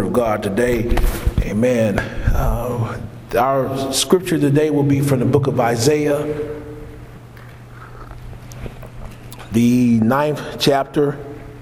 of God today. Amen. Our scripture today will be from the book of Isaiah, the 9th chapter,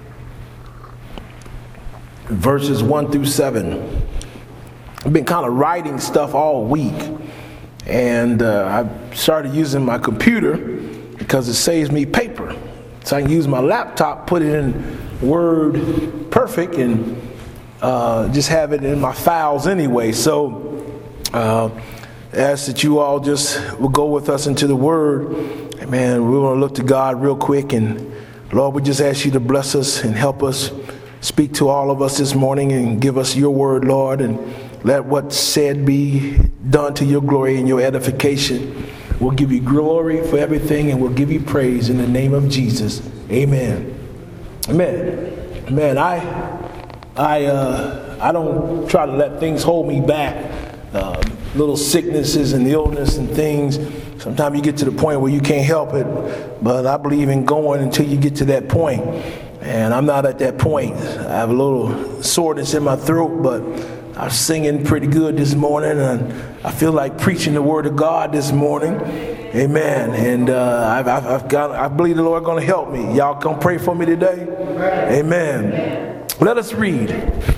verses 1 through 7. I've been kind of writing stuff all week, and I started using my computer because it saves me paper. So I can use my laptop, put it in Word Perfect, and just have it in my files anyway. So ask that you all just will go with us into the Word. Amen. We want to look to God real quick, and Lord, we just ask you to bless us and help us speak to all of us this morning and give us your word, Lord, and let what's said be done to your glory and your edification. We'll give you glory for everything, and we'll give you praise in the name of Jesus. Amen. Amen. Amen. I don't try to let things hold me back. Little sicknesses and illness and things. Sometimes you get to the point where you can't help it, but I believe in going until you get to that point. And I'm not at that point. I have a little soreness in my throat, but I'm singing pretty good this morning, and I feel like preaching the word of God this morning. Amen. And I believe the Lord is going to help me. Y'all come pray for me today. Amen. Let us read.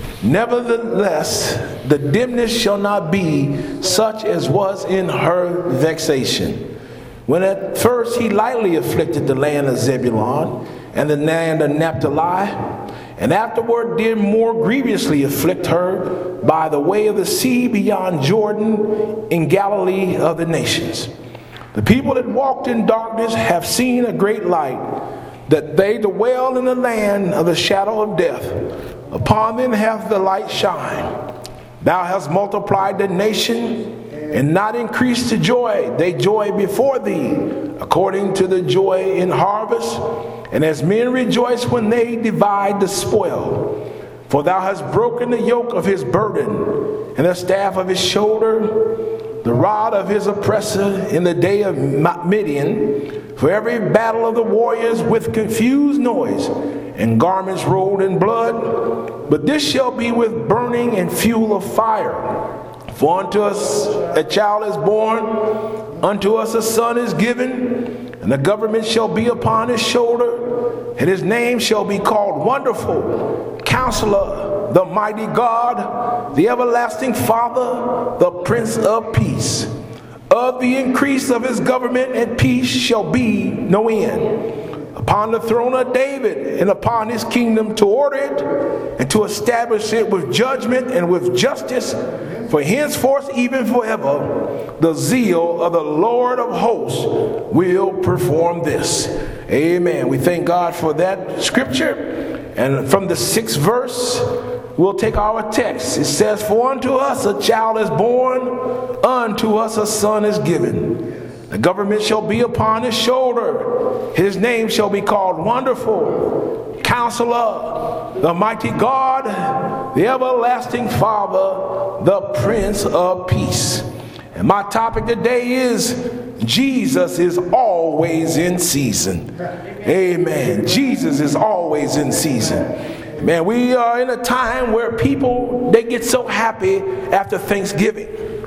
Nevertheless, the dimness shall not be such as was in her vexation, when at first he lightly afflicted the land of Zebulun and the land of Naphtali, and afterward did more grievously afflict her by the way of the sea beyond Jordan in Galilee of the nations. The people that walked in darkness have seen a great light, that they dwell in the land of the shadow of death. Upon them hath the light shine. Thou hast multiplied the nation, and not increased the joy. They joy before thee, according to the joy in harvest, and as men rejoice when they divide the spoil. For thou hast broken the yoke of his burden, and the staff of his shoulder, the rod of his oppressor in the day of Midian, for every battle of the warriors with confused noise, and garments rolled in blood. But this shall be with burning and fuel of fire. For unto us a child is born, unto us a son is given, and the government shall be upon his shoulder, and his name shall be called Wonderful, Counselor, the Mighty God, the Everlasting Father, the Prince of Peace. Of the increase of his government and peace shall be no end, upon the throne of David and upon his kingdom, to order it and to establish it with judgment and with justice, for henceforth even forever. The zeal of the Lord of hosts will perform this. Amen. We thank God for that scripture. And from the 6th verse, we'll take our text. It says, for unto us a child is born, unto us a son is given. The government shall be upon his shoulder. His name shall be called Wonderful, Counselor, the Mighty God, the Everlasting Father, the Prince of Peace. And my topic today is Jesus is always in season. Amen. Jesus is always in season. Man, we are in a time where people, they get so happy after Thanksgiving,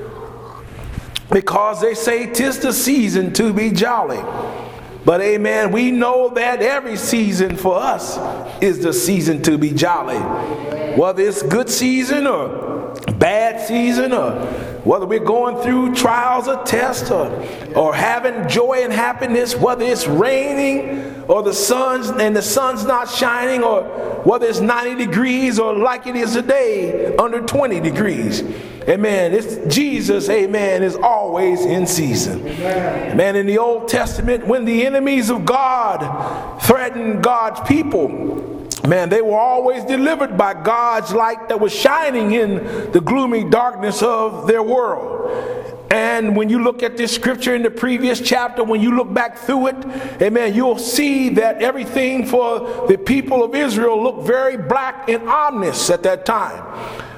because they say 'tis the season to be jolly. But amen, we know that every season for us is the season to be jolly. Whether it's good season or bad season, or whether we're going through trials or tests, or having joy and happiness, whether it's raining or the sun's not shining, or whether it's 90 degrees or like it is today, under 20 degrees. Amen. It's Jesus, amen, is always in season. Amen. In the Old Testament, when the enemies of God threatened God's people, man, they were always delivered by God's light that was shining in the gloomy darkness of their world. And when you look at this scripture in the previous chapter, when you look back through it, amen, you'll see that everything for the people of Israel looked very black and ominous at that time.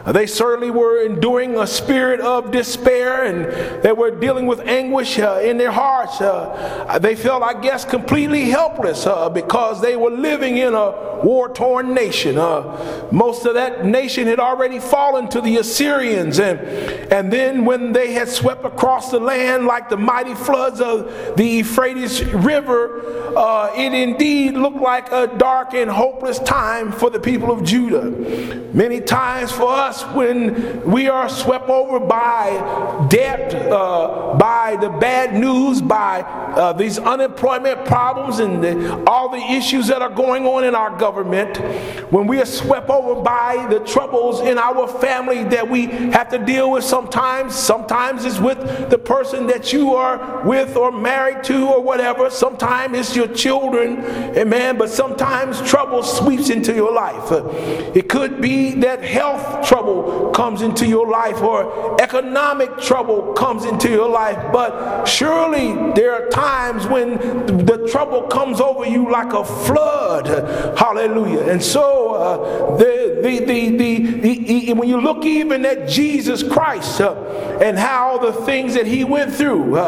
They certainly were enduring a spirit of despair, and they were dealing with anguish in their hearts. They felt, I guess, completely helpless because they were living in a war-torn nation. Most of that nation had already fallen to the Assyrians, and then when they had swept across the land like the mighty floods of the Euphrates River, it indeed looked like a dark and hopeless time for the people of Judah. Many times for us, when we are swept over by debt, by the bad news, by these unemployment problems and all the issues that are going on in our government, when we are swept over by the troubles in our family that we have to deal with sometimes it's with the person that you are with or married to or whatever, sometimes it's your children, amen, but sometimes trouble sweeps into your life. It could be that health trouble comes into your life or economic trouble comes into your life, but surely there are times when the trouble comes over you like a flood. Hallelujah. And so when you look even at Jesus Christ and how the things that he went through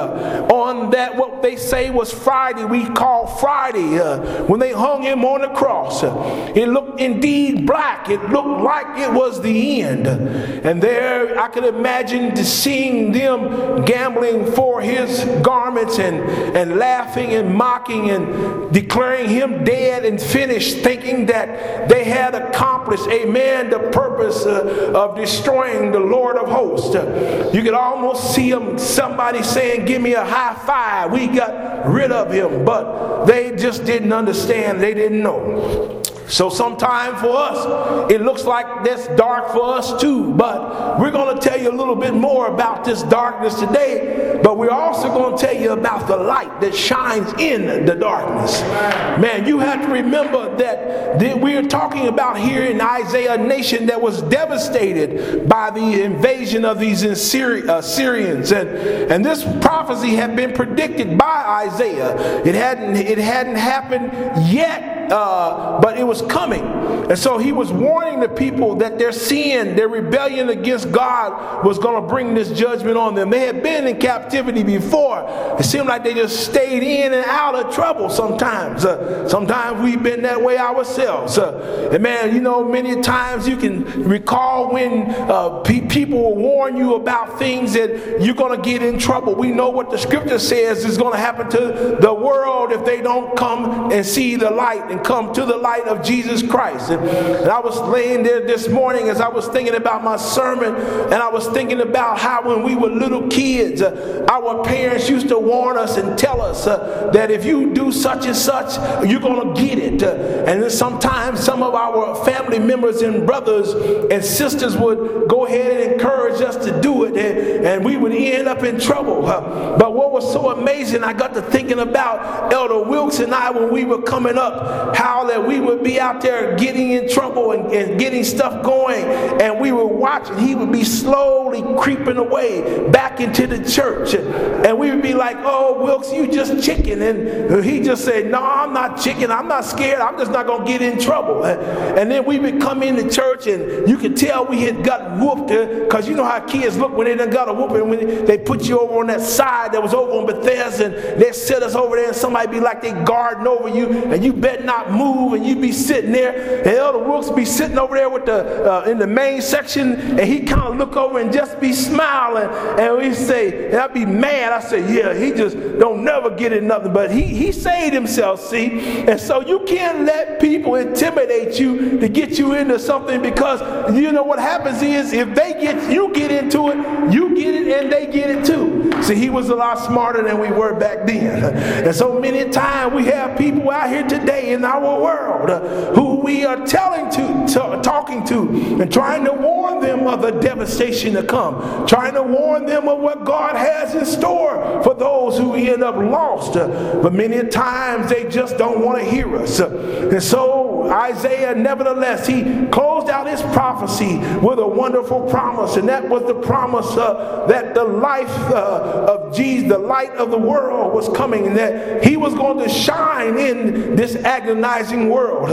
on that what they say was Friday, we call Friday, when they hung him on the cross, it looked indeed black. It looked like it was the end. And there I could imagine seeing them gambling for his garments and laughing and mocking and declaring him dead and finished, thinking that they had accomplished, amen, the purpose of destroying the Lord of hosts. You could almost see somebody saying, give me a high five, we got rid of him, but they just didn't understand, they didn't know. So sometime for us, it looks like that's dark for us too, but we're going to tell you a little bit more about this darkness today, but we're also going to tell you about the light that shines in the darkness. Man, you have to remember that we're talking about here in Isaiah a nation that was devastated by the invasion of these Assyrians, and this prophecy had been predicted by Isaiah. It hadn't happened yet, but it was coming. And so he was warning the people that their sin, their rebellion against God was going to bring this judgment on them. They had been in captivity before. It seemed like they just stayed in and out of trouble sometimes. Sometimes we've been that way ourselves. And man, you know, many times you can recall when people will warn you about things that you're going to get in trouble. We know what the scripture says is going to happen to the world if they don't come and see the light and come to the light of Jesus Christ. And I was laying there this morning as I was thinking about my sermon, and I was thinking about how when we were little kids, our parents used to warn us and tell us that if you do such and such, you're going to get it. And then sometimes some of our family members and brothers and sisters would go ahead and encourage us to do it, and we would end up in trouble. But what was so amazing, I got to thinking about Elder Wilkes and I when we were coming up, how that we would be out there getting in trouble and getting stuff going, and we were watching. He would be slowly creeping away back into the church, and we would be like, oh, Wilkes, you just chicken. And he just said, no, I'm not chicken, I'm not scared, I'm just not going to get in trouble. And then we would come into church, and you could tell we had got whooped, because you know how kids look when they done got a whooping, when they put you over on that side that was over on Bethesda, and they set us over there, and somebody be like they guarding over you, and you better not move, and you be sitting there, and Elder Wilkes be sitting over there with in the main section, and he kind of look over and just be smiling, and we say, and I'd be mad. I say, yeah, he just don't never get in nothing, but he saved himself, see. And so you can't let people intimidate you to get you into something, because you know what happens is if you get into it, you get it and they get it too. See, he was a lot smarter than we were back then. And so many times we have people out here today in our world who we are talking to and trying to warn them of the devastation to come, trying to warn them of what God has in store for those who end up lost. But many times they just don't want to hear us. And so Isaiah, nevertheless, he closed out his prophecy with a wonderful promise, and that was the promise that the life of Jesus, the light of the world, was coming, and that he was going to shine in this agonizing world.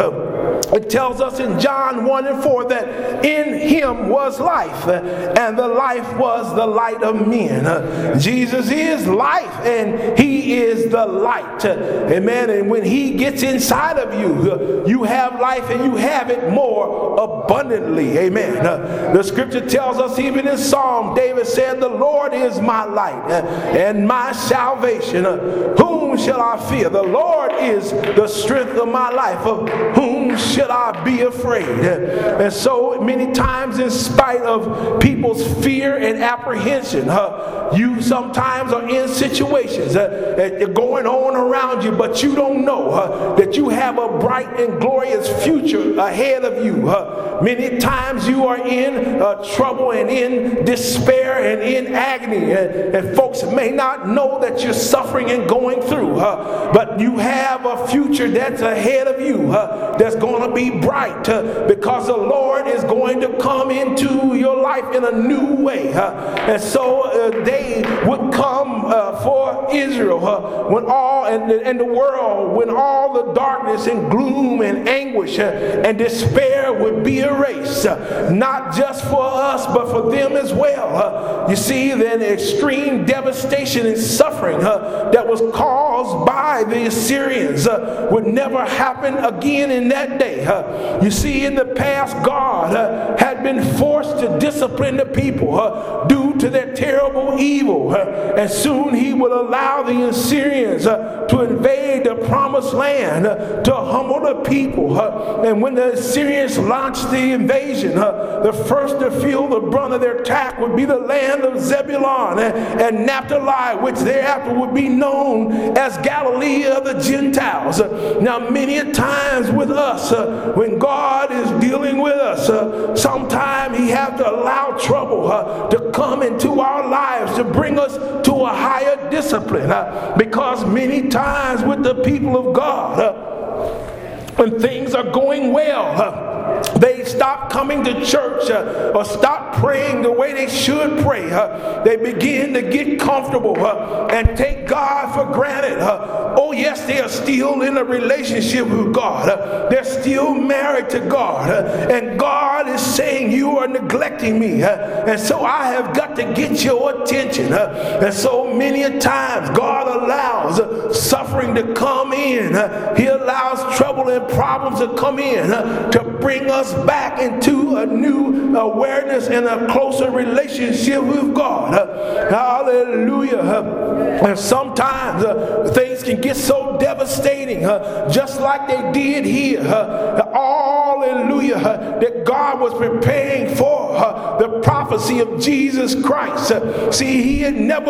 It tells us in John 1:4 that in him was life, and the life was the light of men. Jesus is life, and he is the light. Amen. And when he gets inside of you, you have life, and you have it more abundantly. Amen. The scripture tells us, even in Psalm, David said, the Lord is my light and my salvation. Whom shall I fear? The Lord is the strength of my life. Of whom should I be afraid? And so many times, in spite of people's fear and apprehension, you sometimes are in situations that are going on around you, but you don't know that you have a bright and glorious future ahead of you. Many times you are in trouble and in despair and in agony, and folks may not know that you're suffering and going through, but you have a future that's ahead of you that's going to be bright, because the Lord is going to come into your life in a new way. And so they would come for Israel when all and the world, when all the darkness and gloom and anguish and despair would be erased, not just for us but for them as well. You see, the extreme devastation and suffering that was caused by the Assyrians would never happen again in that day. You see, in the past, God had been forced to discipline the people due to their terrible evil, and soon he would allow the Assyrians to invade the promised land to humble the people. And when the Assyrians launched the invasion, the first to feel the brunt of their attack would be the land of Zebulun and Naphtali, which thereafter would be known as Galilee of the Gentiles. Now, many a times with us, when God is dealing with us, sometimes he has to allow trouble to come into our lives to bring us to a higher discipline, because many times with the people of God, when things are going well, they stop coming to church or stop praying the way they should pray. They begin to get comfortable and take God for granted. Oh yes, they are still in a relationship with God. They're still married to God. And God is saying, you are neglecting me. And so I have got to get your attention. And so many a times God allows suffering to come in. He allows trouble and problems to come in to bring us back into a new awareness and a closer relationship with God. Hallelujah. And sometimes things can get so devastating, just like they did here. Hallelujah. That God was preparing for the prophecy of Jesus Christ. See, he had never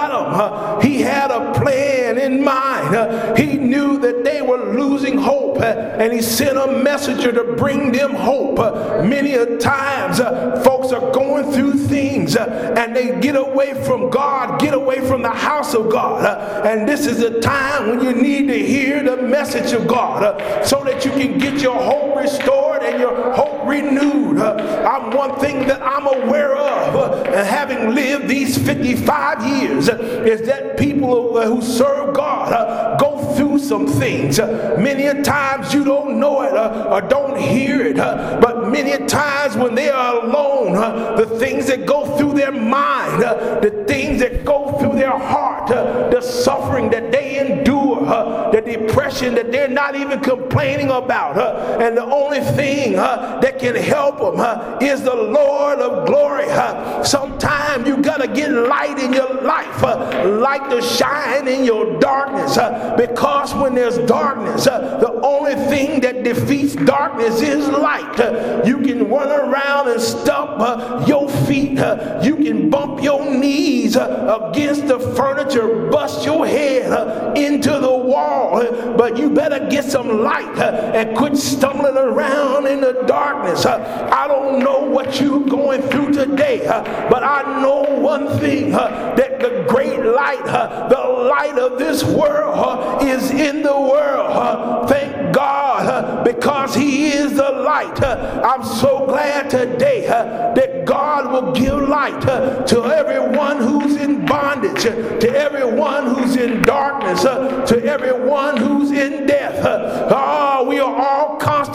forgot them. He had a plan in mind. He knew that they were losing hope, and he sent a messenger to bring them hope. Many a times folks are going through things and they get away from God, get away from the house of God, and this is a time when you need to hear the message of God so that you can get your hope restored and your hope renewed. One thing that I'm aware of, and having lived these 55 years, is that people who serve God go through some things. Many a times you don't know it or don't hear it, but many a times when they are alone, the things that go through their mind, the things that go through their heart, the suffering that they endure, the depression that they're not even complaining about, and the only thing that can help them is the Lord of glory. Sometimes you gotta get light in your life, light to shine in your darkness, because when there's darkness, the only thing that defeats darkness is light. You can run around and stump your feet, you can bump your knees against the furniture, bust your head into the wall, but you better get some light and quit stumbling around in the darkness. I don't know what you're going through today, but I know one thing, that the great light, the light of this world is in the world. Thank God, because he is the light. I'm so glad today that God will give light to everyone who's in bondage, to everyone who's in darkness, to everyone who's in death. We are all constantly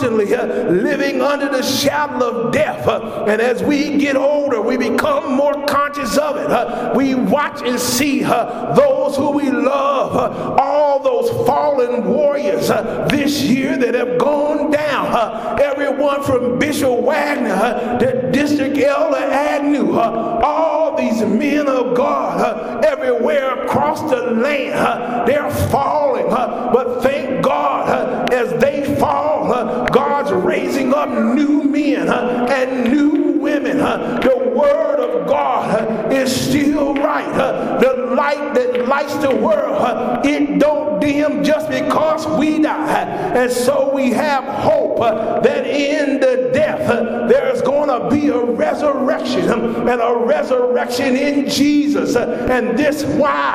constantly living under the shadow of death. And as we get older, we become more conscious of it. We watch and see those who we love, all those fallen warriors this year that have gone down. Everyone from Bishop Wagner to District Elder Agnew, all these men of God everywhere across the land, they're falling. But thank God, as they fall, God's raising up new men and new women. The word of God is still right. The light that lights the world, it don't dim just because we die. And so we have hope that in the death there's going to be a resurrection, and a resurrection in Jesus. And this is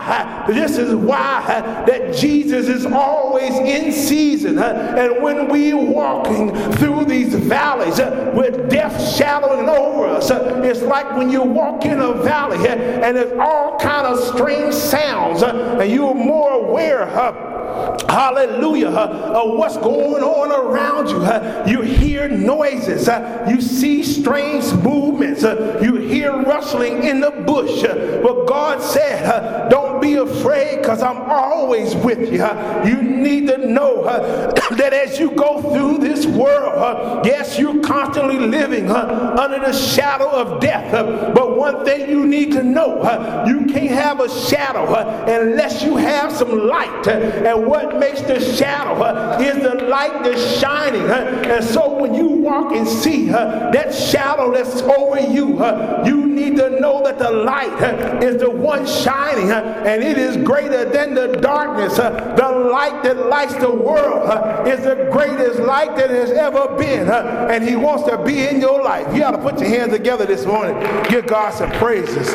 why that Jesus is always in season. And when we walking through these valleys with death shadowing over us, it's like when you walk in a valley and there's all kind of strange sounds, and you're more aware hallelujah, of what's going on around you. You hear noises, you see strange movements, you hear rustling in the bush. But God said, don't be afraid, because I'm always with you. You need to know that as you go through this world, yes, you're constantly living under the shadow of death. But one thing you need to know, you can't have a shadow unless you have some light. And what makes the shadow is the light that's shining. And so when you walk and see that shadow that's over you, you need to know that the light is the one shining, and it is greater than the darkness. The light that lights the world is the greatest light that has ever been, and he wants to be in your life. You ought to put your hands together this morning. Give God some praises.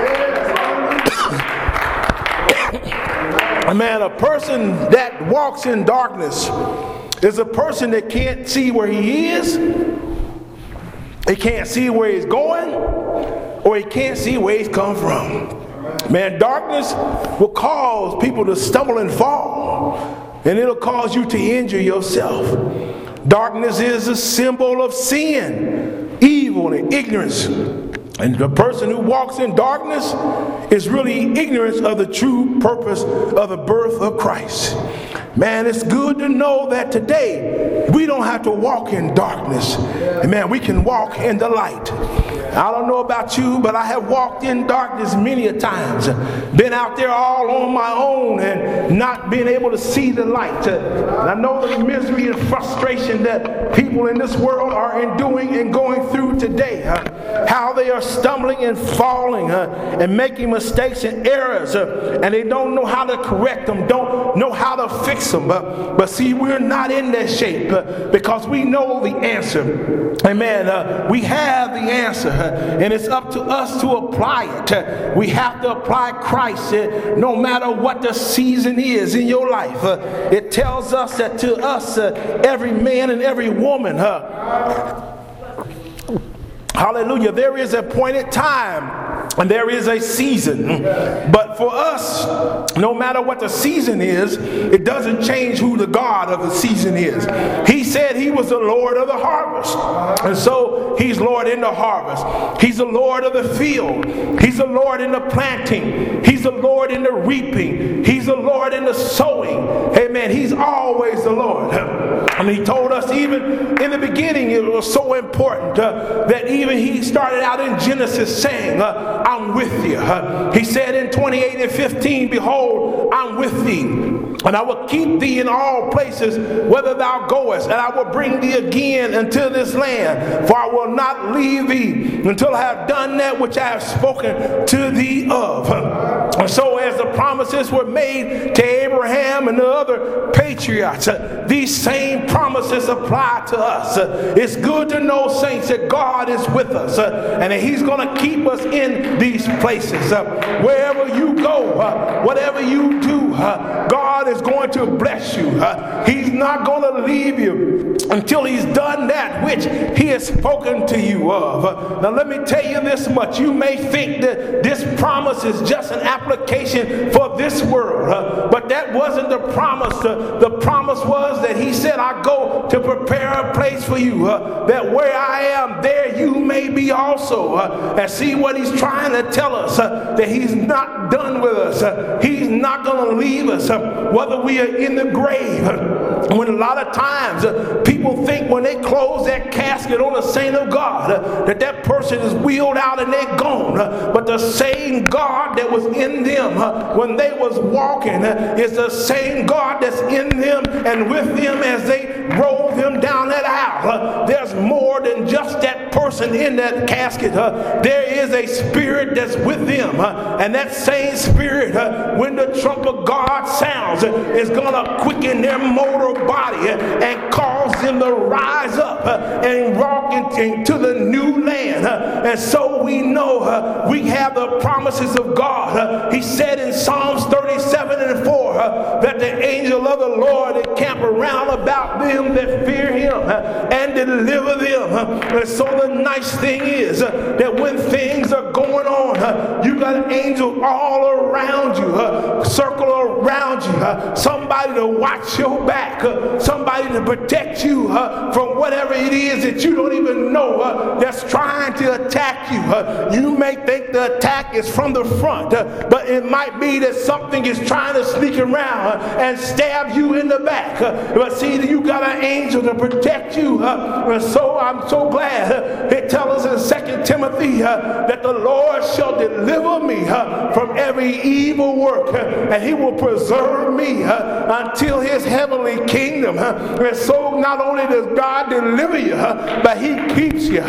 Man, a person that walks in darkness is a person that can't see where he is, he can't see where he's going, or he can't see where he's come from. Man, darkness will cause people to stumble and fall, and it'll cause you to injure yourself. Darkness is a symbol of sin, evil, and ignorance. And the person who walks in darkness is really ignorant of the true purpose of the birth of Christ. Man, it's good to know that today we don't have to walk in darkness. Man, we can walk in the light. I don't know about you, but I have walked in darkness many a times. Been out there all on my own and not been able to see the light. And I know the misery and frustration that people in this world are enduring and going through today. How they are stumbling and falling and making mistakes and errors, and they don't know how to correct them, don't know how to fix them. But see, we're not in that shape because we know the answer. Amen. We have the answer, and it's up to us to apply it. We have to apply Christ no matter what the season is in your life. It tells us that to us, every man and every woman, hallelujah, there is a appointed time and there is a season. But for us, no matter what the season is, it doesn't change who the God of the season is. He said he was the Lord of the harvest. And so he's Lord in the harvest. He's the Lord of the field. He's the Lord in the planting. He's the Lord in the reaping. He's the Lord in the sowing. Amen. He's always the Lord. And he told us even in the beginning, it was so important that even he started out in Genesis saying, I'm with you. He said in 28 and 15, behold, I'm with thee, and I will keep thee in all places whither thou goest, and I will bring thee again unto this land, for I will not leave thee until I have done that which I have spoken to thee of. And so as the promises were made to Abraham and the other patriots, these same promises apply to us. It's good to know, saints, that God is with us, and that he's going to keep us in these places. Wherever you go, whatever you do, God is going to bless you. He's not going to leave you until he's done that which he has spoken to you of. Now let me tell you this much. You may think that this promise is just an application for this world. world. But that wasn't the promise. The promise was that he said, I go to prepare a place for you, that where I am, there you may be also. And see what he's trying to tell us, that he's not done with us. He's not going to leave us, whether we are in the grave. When a lot of times people think when they close that casket on a saint of God, that person is wheeled out and they're gone. But the same God that was in them when they was walking is the same God that's in them and with them as they roll them down that aisle. There's more than just that person in that casket. There is a spirit that's with them, and that same spirit, when the trump of God sounds, is going to quicken their mortal body and cause them to rise up and walk into the new land. And so we know we have the promises of God. He said in Psalms 37:4 that the angel of the Lord encamp around about them that fear him and deliver them. And so the nice thing is that when things are going on, you got an angel all around you, circle around you, somebody to watch your back, somebody to protect you from whatever it is that you don't even know that's trying to attack you. You may think the attack is from the front, but it might be that something is trying to sneak around and stab you in the back. But see, you got an angel to protect you. And so I'm so glad it tells us in 2 Timothy that the Lord shall deliver me from every evil work, and he will preserve me until his heavenly kingdom. And so not only does God deliver you, but he keeps you.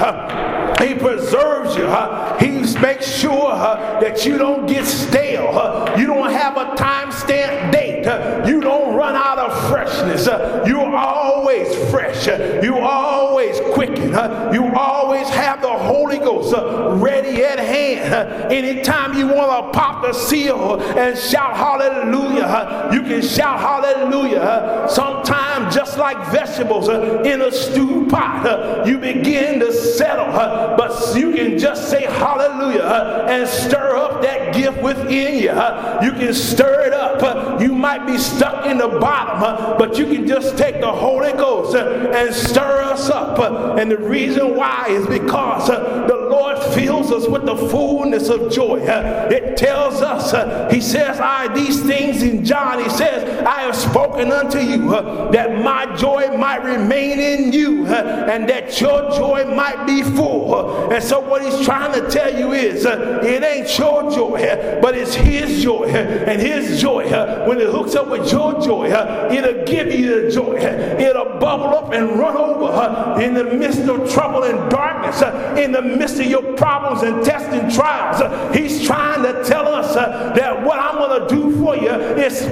He preserves you. He makes sure that you don't get stale. You don't have a time-stamped date. You don't run out of freshness. You're always fresh. You always quicken. You always have the Holy Ghost ready at hand. Anytime you want to pop the seal and shout hallelujah, you can shout hallelujah. Sometimes just like vegetables in a stew pot, you begin to settle, but you can just say hallelujah and stir up that gift within you. You can stir it up. You might be stuck in the bottom, but you can just take the Holy Ghost and stir us up. And the reason why is because the Lord fills us with the fullness of joy. It tells us, he says, these things in John, he says, I have spoken unto you that my joy might remain in you and that your joy might be full. And so what he's trying to tell you is it ain't your joy, but it's his joy. And his joy, when it hooks up with your joy, it'll give you the joy. It'll bubble up and run over in the midst of trouble and darkness, in the midst of your problems and tests and trials. He's trying to tell us that what I'm going to do for you is